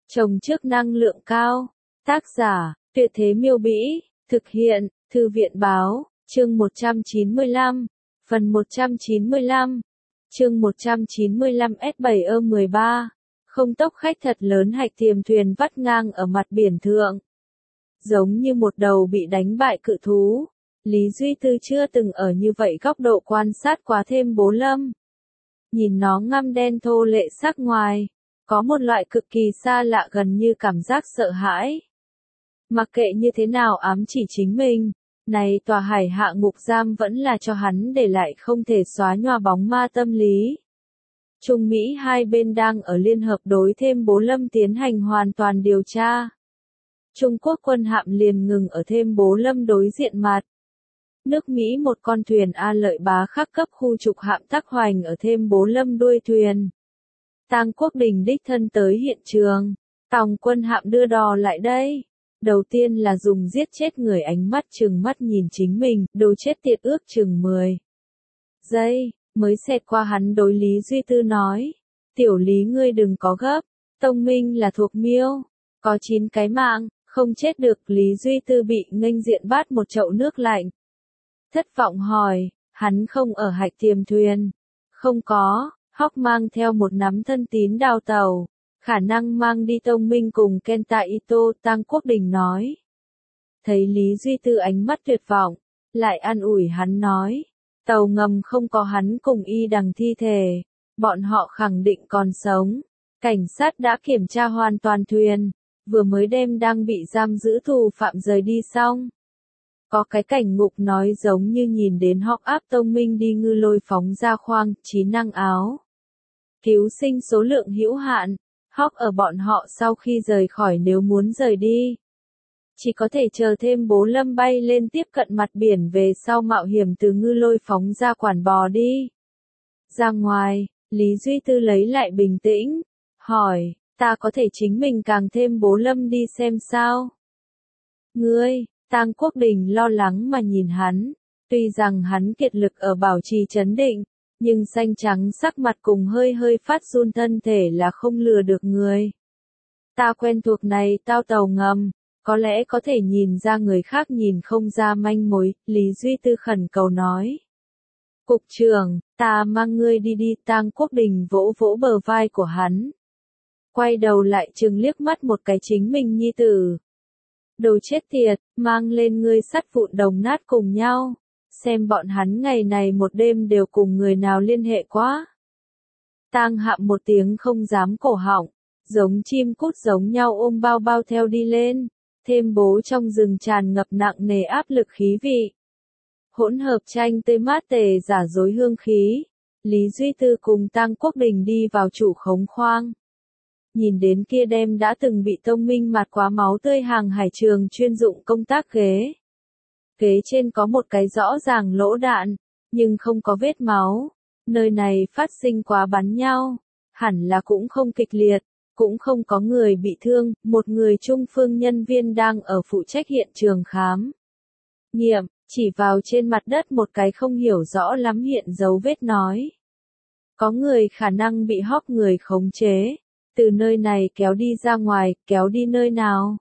Trồng trước năng lượng cao. Tác giả, Tuyệt Thế Miêu Bĩ. Thực hiện, Thư viện Báo. Chương 195. Phần 195. Chương 195 S7E13. Không tốc khách thật lớn hạch tiềm thuyền vắt ngang ở mặt biển thượng. Giống như một đầu bị đánh bại cự thú. Lý Duy Tư chưa từng ở như vậy góc độ quan sát quá thêm Bố Lâm. Nhìn nó ngăm đen thô lệ sắc ngoài, có một loại cực kỳ xa lạ gần như cảm giác sợ hãi. Mặc kệ như thế nào ám chỉ chính mình, này tòa hải hạ ngục giam vẫn là cho hắn để lại không thể xóa nhòa bóng ma tâm lý. Trung Mỹ hai bên đang ở liên hợp đối thêm Bố Lâm tiến hành hoàn toàn điều tra. Trung Quốc quân hạm liền ngừng ở thêm Bố Lâm đối diện mặt. Nước Mỹ một con thuyền A Lợi Bá khắc cấp khu trục hạm tác hoành ở thêm Bố Lâm đuôi thuyền. Tang Quốc Đình đích thân tới hiện trường. Tòng quân hạm đưa đò lại đây. Đầu tiên là dùng giết chết người ánh mắt trừng mắt nhìn chính mình, đồ chết tiệt ước chừng 10 giây, mới xẹt qua hắn đối Lý Duy Tư nói. Tiểu Lý ngươi đừng có gấp, Tông Minh là thuộc miêu, có 9 cái mạng, không chết được. Lý Duy Tư bị nghênh diện bát một chậu nước lạnh. Thất vọng hỏi, hắn không ở hạch tiềm thuyền. Không có, Hóc mang theo một nắm thân tín đào tàu. Khả năng mang đi Tông Minh cùng Kenta Ito. Tang Quốc Đình nói. Thấy Lý Duy Tư ánh mắt tuyệt vọng, lại an ủi hắn nói. Tàu ngầm không có hắn cùng y đằng thi thể, bọn họ khẳng định còn sống. Cảnh sát đã kiểm tra hoàn toàn thuyền, vừa mới đem đang bị giam giữ tù phạm rời đi xong. Có cái cảnh ngục nói giống như nhìn đến Hóc áp Tông Minh đi ngư lôi phóng ra khoang, trí năng áo. Cứu sinh số lượng hữu hạn, Hóc ở bọn họ sau khi rời khỏi nếu muốn rời đi. Chỉ có thể chờ thêm Bố Lâm bay lên tiếp cận mặt biển về sau mạo hiểm từ ngư lôi phóng ra quản bò đi. Ra ngoài, Lý Duy Tư lấy lại bình tĩnh, hỏi, ta có thể chính mình càng thêm Bố Lâm đi xem sao? Ngươi, Tang Quốc Đình lo lắng mà nhìn hắn, tuy rằng hắn kiệt lực ở bảo trì trấn định, nhưng xanh trắng sắc mặt cùng hơi hơi phát run thân thể là không lừa được người. Ta quen thuộc này tao tàu ngầm, có lẽ có thể nhìn ra người khác nhìn không ra manh mối, Lý Duy Tư khẩn cầu nói. Cục trưởng, ta mang ngươi đi đi. Tang Quốc Đình vỗ vỗ bờ vai của hắn. Quay đầu lại chừng liếc mắt một cái chính mình nhi tử. Đồ chết tiệt, mang lên ngươi sắt vụn đồng nát cùng nhau. Xem bọn hắn ngày này một đêm đều cùng người nào liên hệ quá. Tang Hạm một tiếng không dám cổ họng, giống chim cút giống nhau ôm bao bao theo đi lên, thêm Bố trong rừng tràn ngập nặng nề áp lực khí vị. Hỗn hợp chanh tê mát tề giả dối hương khí, Lý Duy Tư cùng Tang Quốc Đình đi vào chủ khống khoang. Nhìn đến kia đem đã từng bị Tông Minh mạt quá máu tươi hàng hải trường chuyên dụng công tác ghế. Ghế trên có một cái rõ ràng lỗ đạn, nhưng không có vết máu. Nơi này phát sinh quá bắn nhau, hẳn là cũng không kịch liệt, cũng không có người bị thương. Một người trung phương nhân viên đang ở phụ trách hiện trường khám nghiệm, chỉ vào trên mặt đất một cái không hiểu rõ lắm hiện dấu vết nói. Có người khả năng bị Hóc người khống chế, từ nơi này kéo đi ra ngoài, kéo đi nơi nào?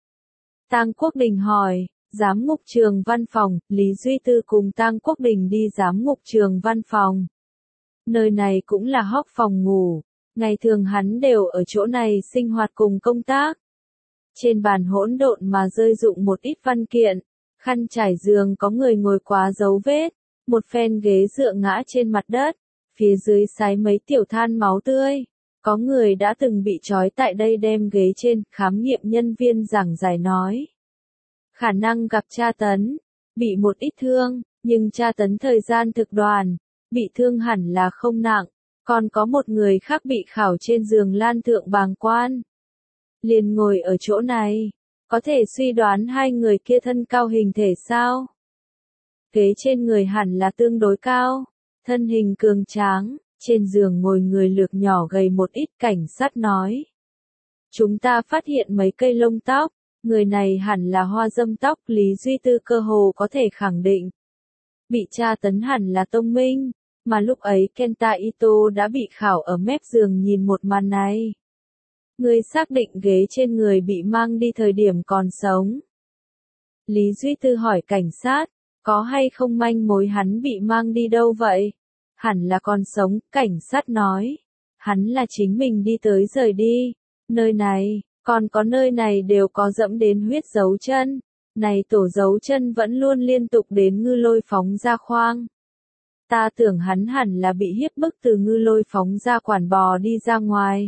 Tang Quốc Đình hỏi. Giám ngục trường văn phòng. Lý Duy Tư cùng Tang Quốc Đình đi giám ngục trường văn phòng. Nơi này cũng là Hóc phòng ngủ, ngày thường hắn đều ở chỗ này sinh hoạt cùng công tác. Trên bàn hỗn độn mà rơi rụng một ít văn kiện, khăn trải giường có người ngồi quá dấu vết, một phen ghế dựa ngã trên mặt đất, phía dưới sái mấy tiểu than máu tươi. Có người đã từng bị trói tại đây đem ghế trên. Khám nghiệm nhân viên giảng giải nói. Khả năng gặp tra tấn, bị một ít thương, nhưng tra tấn thời gian thực đoàn, bị thương hẳn là không nặng, còn có một người khác bị khảo trên giường lan thượng bàng quan. Liền ngồi ở chỗ này, có thể suy đoán hai người kia thân cao hình thể sao? Ghế trên người hẳn là tương đối cao, thân hình cường tráng, trên giường ngồi người lược nhỏ gầy một ít. Cảnh sát nói. Chúng ta phát hiện mấy cây lông tóc. Người này hẳn là hoa dâm tóc. Lý Duy Tư cơ hồ có thể khẳng định. Bị tra tấn hẳn là Tông Minh, mà lúc ấy Kenta Ito đã bị khảo ở mép giường nhìn một màn này. Ngươi xác định ghế trên người bị mang đi thời điểm còn sống. Lý Duy Tư hỏi cảnh sát, có hay không manh mối hắn bị mang đi đâu vậy? Hẳn là còn sống, cảnh sát nói. Hắn là chính mình đi tới rời đi. Nơi này, còn có nơi này đều có dẫm đến huyết dấu chân. Này tổ dấu chân vẫn luôn liên tục đến ngư lôi phóng ra khoang. Ta tưởng hắn hẳn là bị hiếp bức từ ngư lôi phóng ra quản bò đi ra ngoài.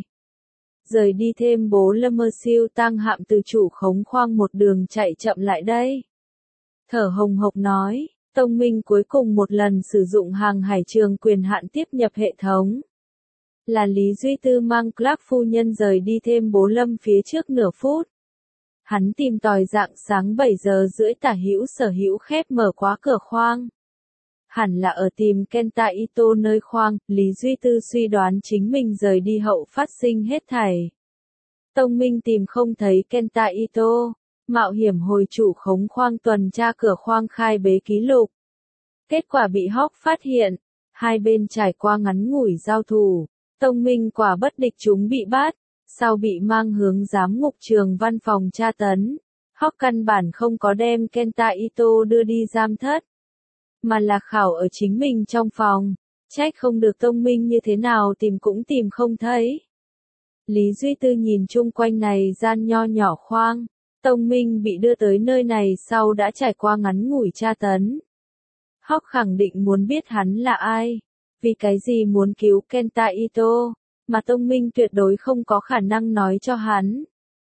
Rời đi thêm bố lâm mơ siêu tăng hạm từ chủ khống khoang một đường chạy chậm lại đây. Thở hồng hộc nói, Tông Minh cuối cùng một lần sử dụng hàng hải trường quyền hạn tiếp nhập hệ thống. Là Lý Duy Tư mang Clark phu nhân rời đi thêm bố lâm phía trước nửa phút. Hắn tìm tòi dạng sáng 7 giờ rưỡi tả hữu sở hữu khép mở khóa cửa khoang. Hẳn là ở tìm Kenta Ito nơi khoang, Lý Duy Tư suy đoán chính mình rời đi hậu phát sinh hết thảy. Tông Minh tìm không thấy Kenta Ito, mạo hiểm hồi chủ khống khoang tuần tra cửa khoang khai bế ký lục. Kết quả bị Hawk phát hiện, hai bên trải qua ngắn ngủi giao thủ, Tông Minh quả bất địch chúng bị bắt, sau bị mang hướng giám ngục trường văn phòng tra tấn. Hawk căn bản không có đem Kenta Ito đưa đi giam thất, mà là khảo ở chính mình trong phòng, trách không được Tông Minh như thế nào tìm cũng tìm không thấy. Lý Duy Tư nhìn chung quanh này gian nho nhỏ khoang, Tông Minh bị đưa tới nơi này sau đã trải qua ngắn ngủi tra tấn. Hawk khẳng định muốn biết hắn là ai, vì cái gì muốn cứu Kenta Ito, mà Tông Minh tuyệt đối không có khả năng nói cho hắn.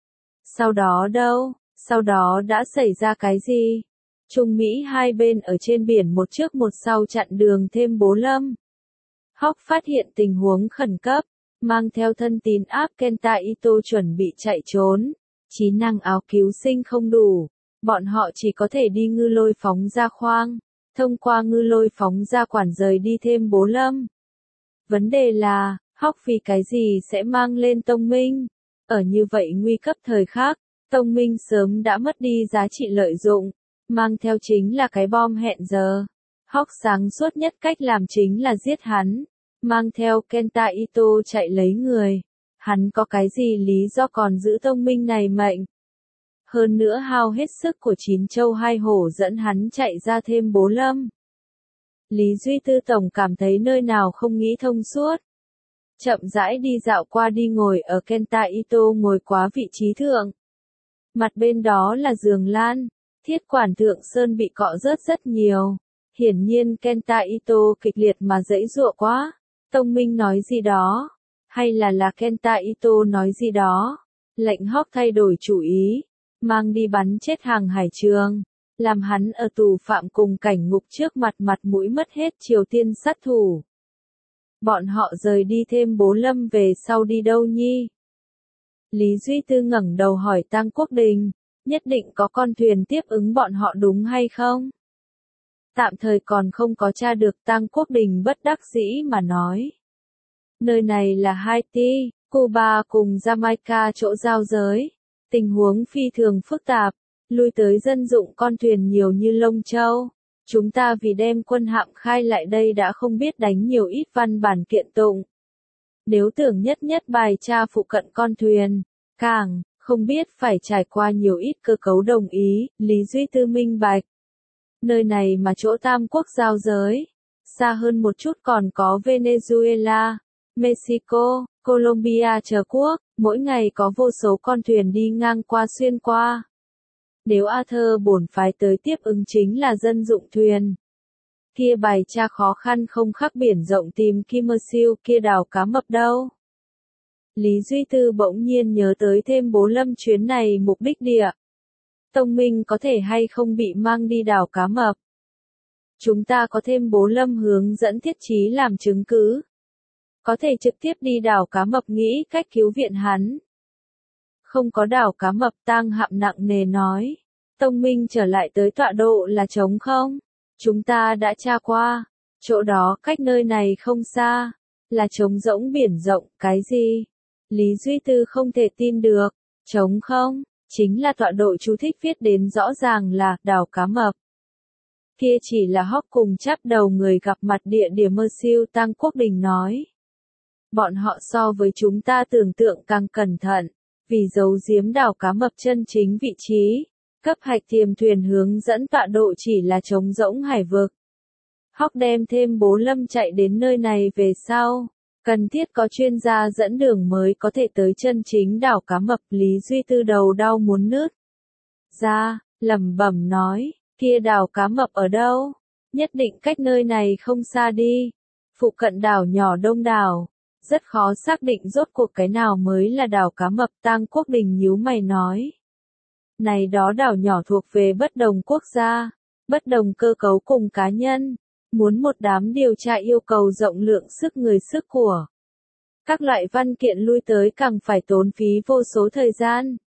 Sau đó đâu, sau đó đã xảy ra cái gì? Trung Mỹ hai bên ở trên biển một trước một sau chặn đường thêm bố lâm. Hawk phát hiện tình huống khẩn cấp, mang theo thân tín áp Kenta Ito chuẩn bị chạy trốn. Trí năng áo cứu sinh không đủ, bọn họ chỉ có thể đi ngư lôi phóng ra khoang, thông qua ngư lôi phóng ra quản rời đi thêm bố lâm. Vấn đề là, Hawk vì cái gì sẽ mang lên Tông Minh? Ở như vậy nguy cấp thời khắc, Tông Minh sớm đã mất đi giá trị lợi dụng, mang theo chính là cái bom hẹn giờ. Hawk sáng suốt nhất cách làm chính là giết hắn, mang theo Kenta Ito chạy lấy người. Hắn có cái gì lý do còn giữ Tông Minh này mệnh? Hơn nữa hao hết sức của 9 châu 2 hổ dẫn hắn chạy ra thêm bố lâm. Lý Duy Tư tổng cảm thấy nơi nào không nghĩ thông suốt. Chậm rãi đi dạo qua đi ngồi ở Kenta Ito ngồi quá vị trí thượng. Mặt bên đó là giường lan, thiết quản thượng sơn bị cọ rớt rất nhiều. Hiển nhiên Kenta Ito kịch liệt mà giãy giụa quá. Tông Minh nói gì đó? Hay là Kenta Ito nói gì đó? Lệnh Hawk thay đổi chủ ý, mang đi bắn chết hàng hải trường, làm hắn ở tù phạm cùng cảnh ngục trước mặt mũi mất hết Triều Tiên sát thủ. Bọn họ rời đi thêm bố lâm về sau đi đâu nhi? Lý Duy Tư ngẩng đầu hỏi Tăng Quốc Đình, nhất định có con thuyền tiếp ứng bọn họ đúng hay không? Tạm thời còn không có tra được, Tăng Quốc Đình bất đắc dĩ mà nói. Nơi này là Haiti, Cuba cùng Jamaica chỗ giao giới. Tình huống phi thường phức tạp, lui tới dân dụng con thuyền nhiều như lông châu. Chúng ta vì đem quân hạm khai lại đây đã không biết đánh nhiều ít văn bản kiện tụng. Nếu tưởng nhất bài tra phụ cận con thuyền, càng, không biết phải trải qua nhiều ít cơ cấu đồng ý, Lý Duy Tư minh bạch. Nơi này mà chỗ tam quốc giao giới, xa hơn một chút còn có Venezuela, Mexico, Colombia chờ quốc, mỗi ngày có vô số con thuyền đi ngang qua xuyên qua. Nếu Arthur bổn phái tới tiếp ứng chính là dân dụng thuyền, kia bài tra khó khăn không khác biển rộng tìm Kimmersill kia đào cá mập đâu. Lý Duy Tư bỗng nhiên nhớ tới thêm bố lâm chuyến này mục đích địa. Tông Minh có thể hay không bị mang đi đào cá mập? Chúng ta có thêm bố lâm hướng dẫn thiết chí làm chứng cứ. Có thể trực tiếp đi đào cá mập nghĩ cách cứu viện hắn. Không có đào cá mập, Tang Hạm nặng nề nói. Tông Minh trở lại tới tọa độ là trống không? Chúng ta đã tra qua. Chỗ đó cách nơi này không xa. Là trống rỗng biển rộng, cái gì? Lý Duy Tư không thể tin được. Trống không? Chính là tọa độ chú thích viết đến rõ ràng là đào cá mập. Kia chỉ là Hawk cùng chắp đầu người gặp mặt địa điểm mơ siêu, Tăng Quốc Đình nói. Bọn họ so với chúng ta tưởng tượng càng cẩn thận. Vì giấu giếm đảo cá mập chân chính vị trí, cấp hạch tiềm thuyền hướng dẫn tọa độ chỉ là trống rỗng hải vực. Hóc đem thêm Bố Lâm chạy đến nơi này về sau, cần thiết có chuyên gia dẫn đường mới có thể tới chân chính đảo cá mập. Lý Duy Tư đầu đau muốn nứt ra, lẩm bẩm nói, kia đảo cá mập ở đâu? Nhất định cách nơi này không xa đi. Phụ cận đảo nhỏ đông đảo, rất khó xác định rốt cuộc cái nào mới là đảo cá mập. Tang Quốc Đình nhíu mày nói. Này đó đảo nhỏ thuộc về bất đồng quốc gia, bất đồng cơ cấu cùng cá nhân, muốn một đám điều tra yêu cầu rộng lượng sức người sức của. Các loại văn kiện lui tới càng phải tốn phí vô số thời gian.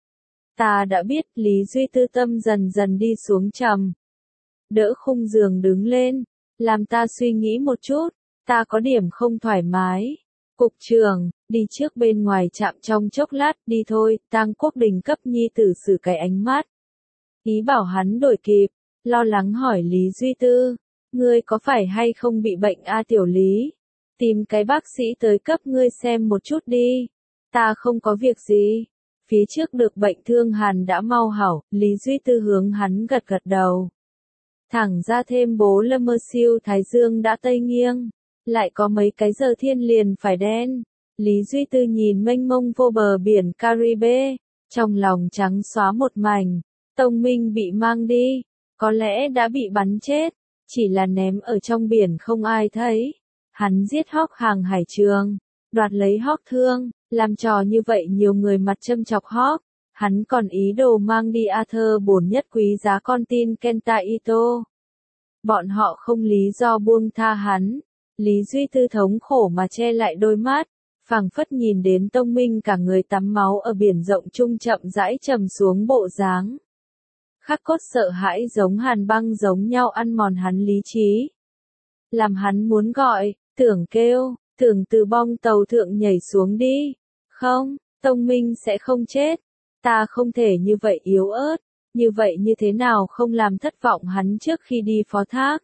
Ta đã biết. Lý Duy Tư tâm dần dần đi xuống trầm. Đỡ khung giường đứng lên, làm ta suy nghĩ một chút, ta có điểm không thoải mái. Cục trưởng, đi trước bên ngoài trạm trong chốc lát, đi thôi. Tang Quốc Đình cấp nhi tử xử cái ánh mắt. Ý bảo hắn đổi kịp, lo lắng hỏi Lý Duy Tư, ngươi có phải hay không bị bệnh a tiểu Lý? Tìm cái bác sĩ tới cấp ngươi xem một chút đi. Ta không có việc gì. Phía trước được bệnh thương hàn đã mau hảo. Lý Duy Tư hướng hắn gật gật đầu. Thẳng ra thêm Bố Lâm mơ siêu thái dương đã tây nghiêng. Lại có mấy cái giờ thiên liền phải đen. Lý Duy Tư nhìn mênh mông vô bờ biển Caribe, trong lòng trắng xóa một mảnh. Tông Minh bị mang đi, có lẽ đã bị bắn chết, chỉ là ném ở trong biển không ai thấy. Hắn giết Hawk hàng hải trường, đoạt lấy Hawk thương, làm trò như vậy nhiều người mặt châm chọc Hawk. Hắn còn ý đồ mang đi Arthur bổn nhất quý giá con tin Kenta Ito. Bọn họ không lý do buông tha hắn. Lý Duy Tư thống khổ mà che lại đôi mắt, phảng phất nhìn đến Tông Minh cả người tắm máu ở biển rộng trung chậm rãi trầm xuống bộ dáng. Khắc cốt sợ hãi giống hàn băng giống nhau ăn mòn hắn lý trí. Làm hắn muốn gọi, tưởng kêu, tưởng từ bong tàu thượng nhảy xuống đi. Không, Tông Minh sẽ không chết. Ta không thể như vậy yếu ớt, như vậy như thế nào không làm thất vọng hắn trước khi đi phó thác.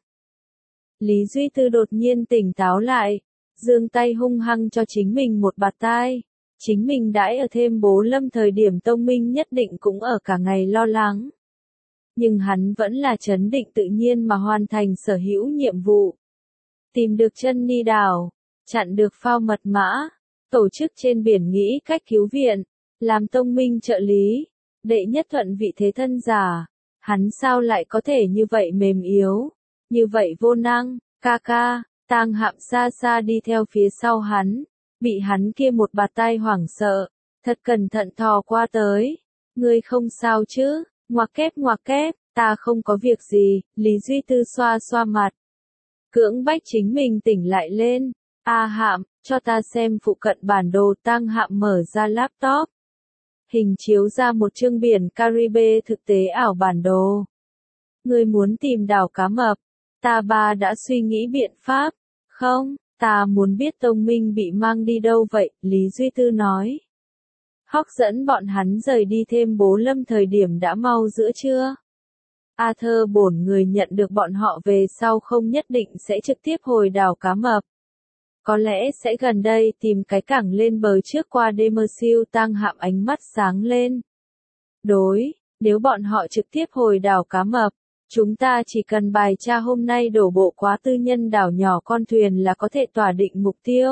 Lý Duy Tư đột nhiên tỉnh táo lại, giương tay hung hăng cho chính mình một bạt tai. Chính mình đãi ở thêm Bố Lâm thời điểm Tông Minh nhất định cũng ở cả ngày lo lắng. Nhưng hắn vẫn là trấn định tự nhiên mà hoàn thành sở hữu nhiệm vụ. Tìm được chân ni đảo, chặn được phao mật mã, tổ chức trên biển nghĩ cách cứu viện, làm Tông Minh trợ lý, đệ nhất thuận vị thế thân giả. Hắn sao lại có thể như vậy mềm yếu, như vậy vô năng. Ca, Tang Hạm xa xa đi theo phía sau hắn, bị hắn kia một bạt tai hoảng sợ, thật cẩn thận thò qua tới. Ngươi không sao chứ? Ngoặc kép, ta không có việc gì. Lý Duy Tư xoa xoa mặt, cưỡng bách chính mình tỉnh lại lên. A Hạm, cho ta xem phụ cận bản đồ. Tang Hạm mở ra laptop, hình chiếu ra một chương biển Caribe thực tế ảo bản đồ. Ngươi muốn tìm đảo cá mập? Ta ba đã suy nghĩ biện pháp. Không, ta muốn biết Tông Minh bị mang đi đâu vậy. Lý Duy Tư nói. Hawk dẫn bọn hắn rời đi thêm Bố Lâm thời điểm đã mau giữa trưa. Arthur bổn người nhận được bọn họ về sau không nhất định sẽ trực tiếp hồi đảo cá mập. Có lẽ sẽ gần đây tìm cái cảng lên bờ trước qua Demersiu. Tang Hạm ánh mắt sáng lên. Đối, nếu bọn họ trực tiếp hồi đảo cá mập, chúng ta chỉ cần bài tra hôm nay đổ bộ quá tư nhân đảo nhỏ con thuyền là có thể tỏa định mục tiêu.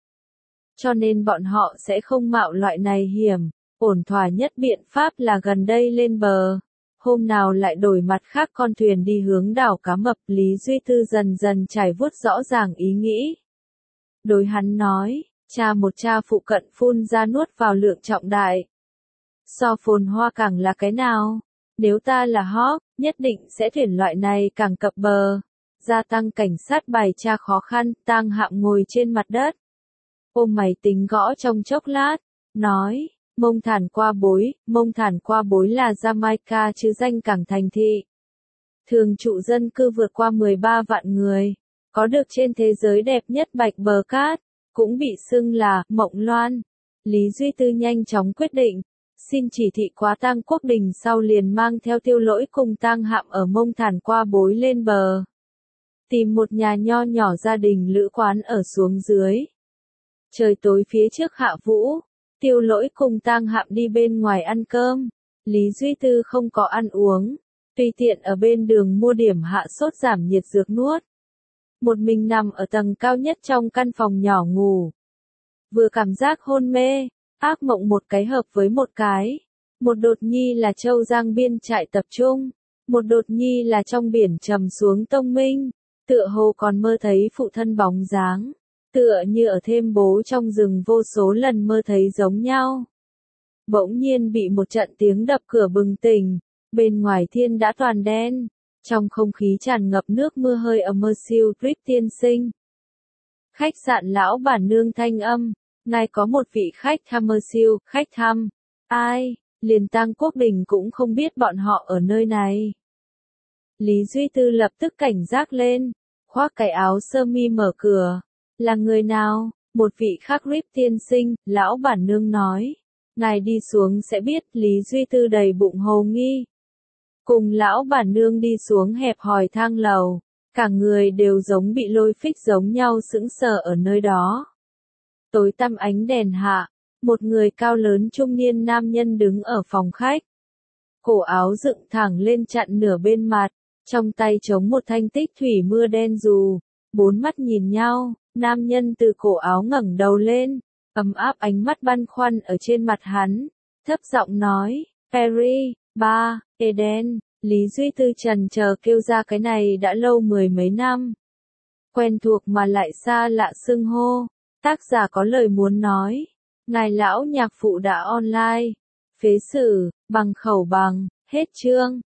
Cho nên bọn họ sẽ không mạo loại này hiểm. Ổn thỏa nhất biện pháp là gần đây lên bờ. Hôm nào lại đổi mặt khác con thuyền đi hướng đảo cá mập. Lý Duy Tư dần dần trải vuốt rõ ràng ý nghĩ. Đối hắn nói, cha phụ cận phun ra nuốt vào lượng trọng đại. So phồn hoa cảng là cái nào? Nếu ta là Hawk, nhất định sẽ tuyển loại này càng cập bờ. Gia tăng cảnh sát bài tra khó khăn. Tang Hạm ngồi trên mặt đất, ôm máy tính gõ trong chốc lát, nói, mông thản qua bối là Jamaica chứ danh cảng thành thị. Thường trụ dân cư vượt qua 13 vạn người, có được trên thế giới đẹp nhất bạch bờ cát, cũng bị xưng là Mộng Loan. Lý Duy Tư nhanh chóng quyết định, xin chỉ thị quá Tang Quốc Đình sau liền mang theo Tiêu Lỗi cùng Tang Hạm ở mông thản qua bối lên bờ. Tìm một nhà nho nhỏ gia đình lữ quán ở xuống dưới. Trời tối phía trước hạ vũ, Tiêu Lỗi cùng Tang Hạm đi bên ngoài ăn cơm. Lý Duy Tư không có ăn uống, tùy tiện ở bên đường mua điểm hạ sốt giảm nhiệt dược nuốt. Một mình nằm ở tầng cao nhất trong căn phòng nhỏ ngủ. Vừa cảm giác hôn mê, ác mộng một cái hợp với một cái. Một đột nhi là Châu Giang biên trại tập trung, một đột nhi là trong biển trầm xuống Tông Minh, tựa hồ còn mơ thấy phụ thân bóng dáng, tựa như ở thêm bố trong rừng vô số lần mơ thấy giống nhau. Bỗng nhiên bị một trận tiếng đập cửa bừng tỉnh, bên ngoài thiên đã toàn đen, trong không khí tràn ngập nước mưa hơi Immersive Drip tiên sinh. Khách sạn lão bản nương thanh âm, ngài có một vị khách Immersive, khách thăm, ai, liền Tang Quốc Đình cũng không biết bọn họ ở nơi này. Lý Duy Tư lập tức cảnh giác lên, khoác cái áo sơ mi mở cửa, là người nào, một vị khác Drip tiên sinh, lão bản nương nói. Ngài đi xuống sẽ biết, Lý Duy Tư đầy bụng hồ nghi. Cùng lão bản nương đi xuống hẹp hòi thang lầu, cả người đều giống bị lôi phích giống nhau sững sờ ở nơi đó. Tối tăm ánh đèn hạ, một người cao lớn trung niên nam nhân đứng ở phòng khách. Cổ áo dựng thẳng lên chặn nửa bên mặt, trong tay chống một thanh tích thủy mưa đen dù, bốn mắt nhìn nhau, nam nhân từ cổ áo ngẩng đầu lên. Ấm áp ánh mắt băn khoăn ở trên mặt hắn, thấp giọng nói, Perry, ba, Eden, Lý Duy Tư trần chờ kêu ra cái này đã lâu mười mấy năm. Quen thuộc mà lại xa lạ xưng hô, tác giả có lời muốn nói, ngài lão nhạc phụ đã online, phế xử, bằng khẩu bằng, hết chương.